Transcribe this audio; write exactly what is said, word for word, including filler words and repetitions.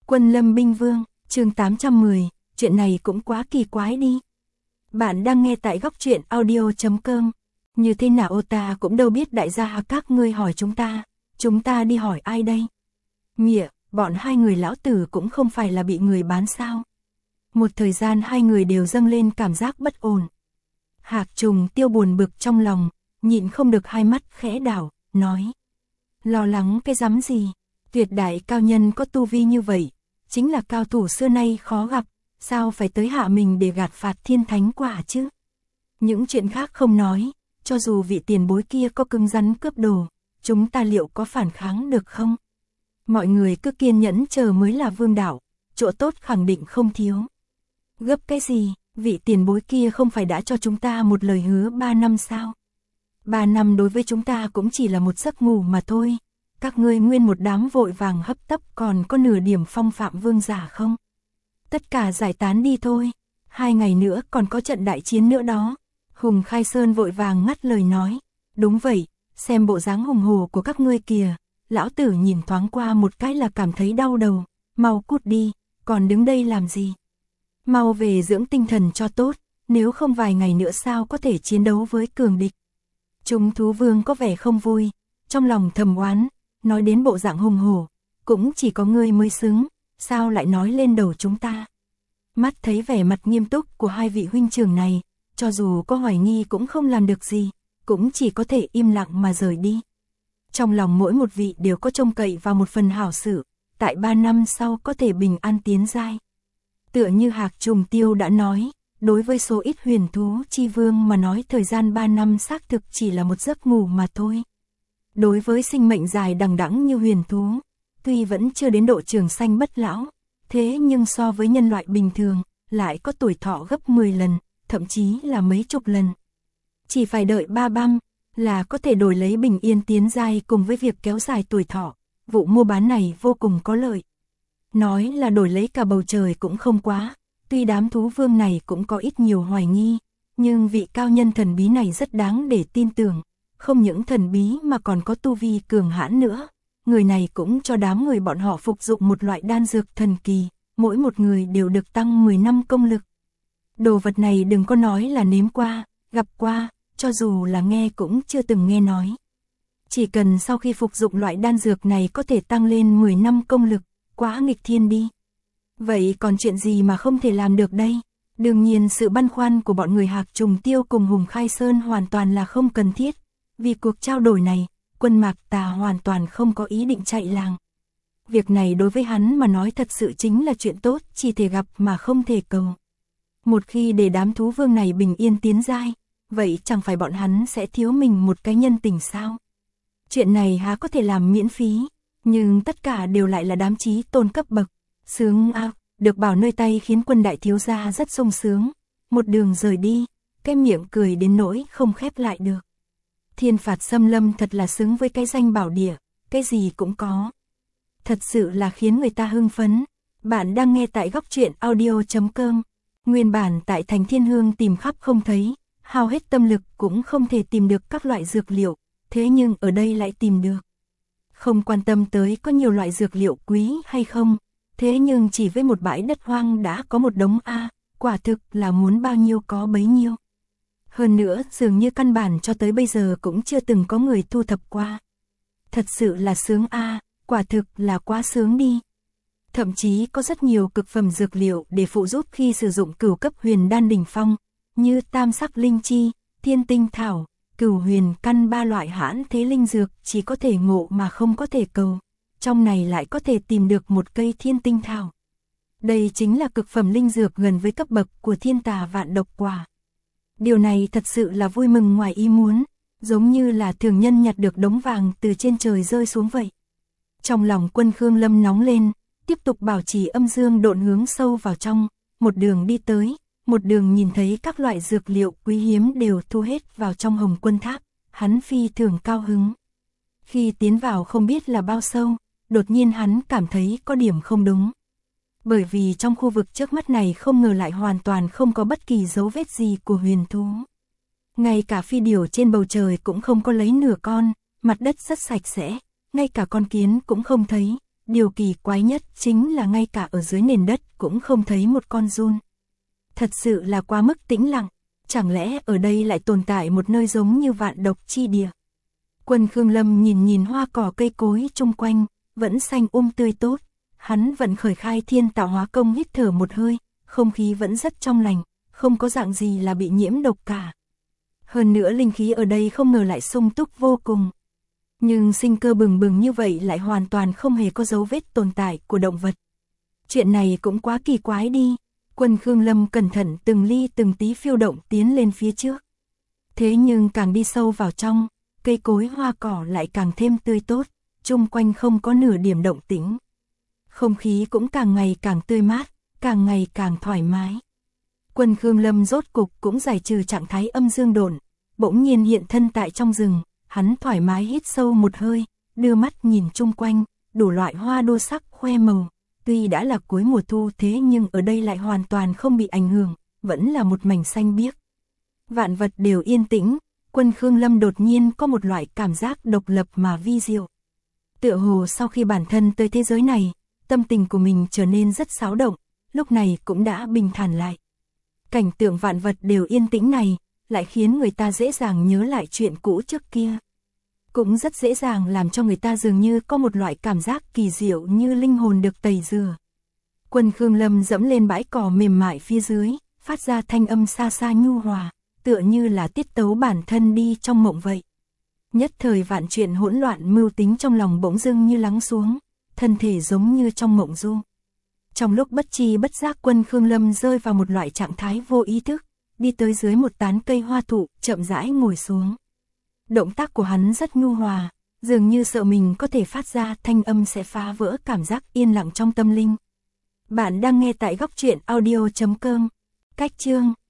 Quân Lâm Binh Vương, chương tám trăm mười, chuyện này cũng quá kỳ quái đi. Bạn đang nghe tại góc truyện audio chấm com. Như thế nào ta cũng đâu biết đại gia các ngươi hỏi chúng ta, chúng ta đi hỏi ai đây? Nghĩa, bọn hai người lão tử cũng không phải là bị người bán sao. Một thời gian hai người đều dâng lên cảm giác bất ổn. Hạc Trùng Tiêu buồn bực trong lòng, nhịn không được hai mắt khẽ đảo, nói. Lo lắng cái rắm gì, tuyệt đại cao nhân có tu vi như vậy, chính là cao thủ xưa nay khó gặp, sao phải tới hạ mình để gạt phạt thiên thánh quả chứ? Những chuyện khác không nói, cho dù vị tiền bối kia có cứng rắn cướp đồ, chúng ta liệu có phản kháng được không? Mọi người cứ kiên nhẫn chờ mới là vương đạo, chỗ tốt khẳng định không thiếu. Gấp cái gì, vị tiền bối kia không phải đã cho chúng ta một lời hứa ba năm sao? Ba năm đối với chúng ta cũng chỉ là một giấc ngủ mà thôi. Các ngươi nguyên một đám vội vàng hấp tấp còn có nửa điểm phong phạm vương giả không? Tất cả giải tán đi thôi, hai ngày nữa còn có trận đại chiến nữa đó. Hùng Khai Sơn vội vàng ngắt lời nói, đúng vậy, xem bộ dáng hùng hồ của các ngươi kìa, lão tử nhìn thoáng qua một cái là cảm thấy đau đầu, mau cút đi, còn đứng đây làm gì? Mau về dưỡng tinh thần cho tốt, nếu không vài ngày nữa sao có thể chiến đấu với cường địch. Chúng thú vương có vẻ không vui, trong lòng thầm oán, nói đến bộ dạng hùng hổ, cũng chỉ có ngươi mới xứng, sao lại nói lên đầu chúng ta. Mắt thấy vẻ mặt nghiêm túc của hai vị huynh trưởng này, cho dù có hoài nghi cũng không làm được gì, cũng chỉ có thể im lặng mà rời đi. Trong lòng mỗi một vị đều có trông cậy vào một phần hảo sự, tại ba năm sau có thể bình an tiến giai. Tựa như Hạc Trùng Tiêu đã nói, đối với số ít huyền thú chi vương mà nói thời gian ba năm xác thực chỉ là một giấc ngủ mà thôi. Đối với sinh mệnh dài đằng đẵng như huyền thú, tuy vẫn chưa đến độ trường sanh bất lão, thế nhưng so với nhân loại bình thường, lại có tuổi thọ gấp mười lần, thậm chí là mấy chục lần. Chỉ phải đợi ba băm, là có thể đổi lấy bình yên tiến giai cùng với việc kéo dài tuổi thọ, vụ mua bán này vô cùng có lợi. Nói là đổi lấy cả bầu trời cũng không quá, tuy đám thú vương này cũng có ít nhiều hoài nghi, nhưng vị cao nhân thần bí này rất đáng để tin tưởng, không những thần bí mà còn có tu vi cường hãn nữa. Người này cũng cho đám người bọn họ phục dụng một loại đan dược thần kỳ, mỗi một người đều được tăng mười năm công lực. Đồ vật này đừng có nói là nếm qua, gặp qua, cho dù là nghe cũng chưa từng nghe nói. Chỉ cần sau khi phục dụng loại đan dược này có thể tăng lên mười năm công lực, quá nghịch thiên đi. Vậy còn chuyện gì mà không thể làm được đây? Đương nhiên sự băn khoăn của bọn người Hạc Trùng Tiêu cùng Hùng Khai Sơn hoàn toàn là không cần thiết. Vì cuộc trao đổi này, Quân Mạc Tà hoàn toàn không có ý định chạy làng. Việc này đối với hắn mà nói thật sự chính là chuyện tốt, chỉ thể gặp mà không thể cầu. Một khi để đám thú vương này bình yên tiến giai, vậy chẳng phải bọn hắn sẽ thiếu mình một cái nhân tình sao? Chuyện này há có thể làm miễn phí, nhưng tất cả đều lại là đám chí tôn cấp bậc. Sướng a, được bảo nơi tay khiến Quân đại thiếu gia rất sung sướng. Một đường rời đi, cái miệng cười đến nỗi không khép lại được. Thiên Phạt Xâm Lâm thật là xứng với cái danh bảo địa, cái gì cũng có. Thật sự là khiến người ta hưng phấn. Bạn đang nghe tại góc truyện audio chấm com. Nguyên bản tại thành Thiên Hương tìm khắp không thấy, hao hết tâm lực cũng không thể tìm được các loại dược liệu, thế nhưng ở đây lại tìm được. Không quan tâm tới có nhiều loại dược liệu quý hay không, thế nhưng chỉ với một bãi đất hoang đã có một đống A, quả thực là muốn bao nhiêu có bấy nhiêu. Hơn nữa dường như căn bản cho tới bây giờ cũng chưa từng có người thu thập qua. Thật sự là sướng A, quả thực là quá sướng đi. Thậm chí có rất nhiều cực phẩm dược liệu để phụ giúp khi sử dụng cửu cấp huyền đan đỉnh phong, như tam sắc linh chi, thiên tinh thảo, cửu huyền căn ba loại hãn thế linh dược chỉ có thể ngộ mà không có thể cầu. Trong này lại có thể tìm được một cây thiên tinh thảo. Đây chính là cực phẩm linh dược gần với cấp bậc của thiên tà vạn độc quả. Điều này thật sự là vui mừng ngoài ý muốn, giống như là thường nhân nhặt được đống vàng từ trên trời rơi xuống vậy. Trong lòng Quân Khương Lâm nóng lên, tiếp tục bảo trì âm dương độn hướng sâu vào trong, một đường đi tới, một đường nhìn thấy các loại dược liệu quý hiếm đều thu hết vào trong Hồng Quân Tháp, hắn phi thường cao hứng. Khi tiến vào không biết là bao sâu, đột nhiên hắn cảm thấy có điểm không đúng. Bởi vì trong khu vực trước mắt này không ngờ lại hoàn toàn không có bất kỳ dấu vết gì của huyền thú. Ngay cả phi điểu trên bầu trời cũng không có lấy nửa con, mặt đất rất sạch sẽ, ngay cả con kiến cũng không thấy, điều kỳ quái nhất chính là ngay cả ở dưới nền đất cũng không thấy một con giun. Thật sự là quá mức tĩnh lặng, chẳng lẽ ở đây lại tồn tại một nơi giống như vạn độc chi địa. Quân Khương Lâm nhìn nhìn hoa cỏ cây cối chung quanh, vẫn xanh um tươi tốt, hắn vẫn khởi khai thiên tạo hóa công hít thở một hơi, không khí vẫn rất trong lành, không có dạng gì là bị nhiễm độc cả. Hơn nữa linh khí ở đây không ngờ lại sung túc vô cùng. Nhưng sinh cơ bừng bừng như vậy lại hoàn toàn không hề có dấu vết tồn tại của động vật. Chuyện này cũng quá kỳ quái đi. Quân Khương Lâm cẩn thận từng ly từng tí phiêu động tiến lên phía trước. Thế nhưng càng đi sâu vào trong, cây cối hoa cỏ lại càng thêm tươi tốt, chung quanh không có nửa điểm động tĩnh. Không khí cũng càng ngày càng tươi mát, càng ngày càng thoải mái. Quân Khương Lâm rốt cục cũng giải trừ trạng thái âm dương độn, bỗng nhiên hiện thân tại trong rừng, hắn thoải mái hít sâu một hơi, đưa mắt nhìn chung quanh, đủ loại hoa đua sắc khoe màu. Tuy đã là cuối mùa thu thế nhưng ở đây lại hoàn toàn không bị ảnh hưởng, vẫn là một mảnh xanh biếc. Vạn vật đều yên tĩnh, Quân Khương Lâm đột nhiên có một loại cảm giác độc lập mà vi diệu. Tựa hồ sau khi bản thân tới thế giới này, tâm tình của mình trở nên rất xáo động, lúc này cũng đã bình thản lại. Cảnh tượng vạn vật đều yên tĩnh này, lại khiến người ta dễ dàng nhớ lại chuyện cũ trước kia. Cũng rất dễ dàng làm cho người ta dường như có một loại cảm giác kỳ diệu như linh hồn được tẩy rửa. Quân Khương Lâm dẫm lên bãi cỏ mềm mại phía dưới, phát ra thanh âm xa xa nhu hòa, tựa như là tiết tấu bản thân đi trong mộng vậy. Nhất thời vạn chuyện hỗn loạn mưu tính trong lòng bỗng dưng như lắng xuống, thân thể giống như trong mộng du. Trong lúc bất tri bất giác Quân Khương Lâm rơi vào một loại trạng thái vô ý thức, đi tới dưới một tán cây hoa thụ, chậm rãi ngồi xuống. Động tác của hắn rất nhu hòa, dường như sợ mình có thể phát ra thanh âm sẽ phá vỡ cảm giác yên lặng trong tâm linh. Bạn đang nghe tại góc truyện audio chấm com. Cách chương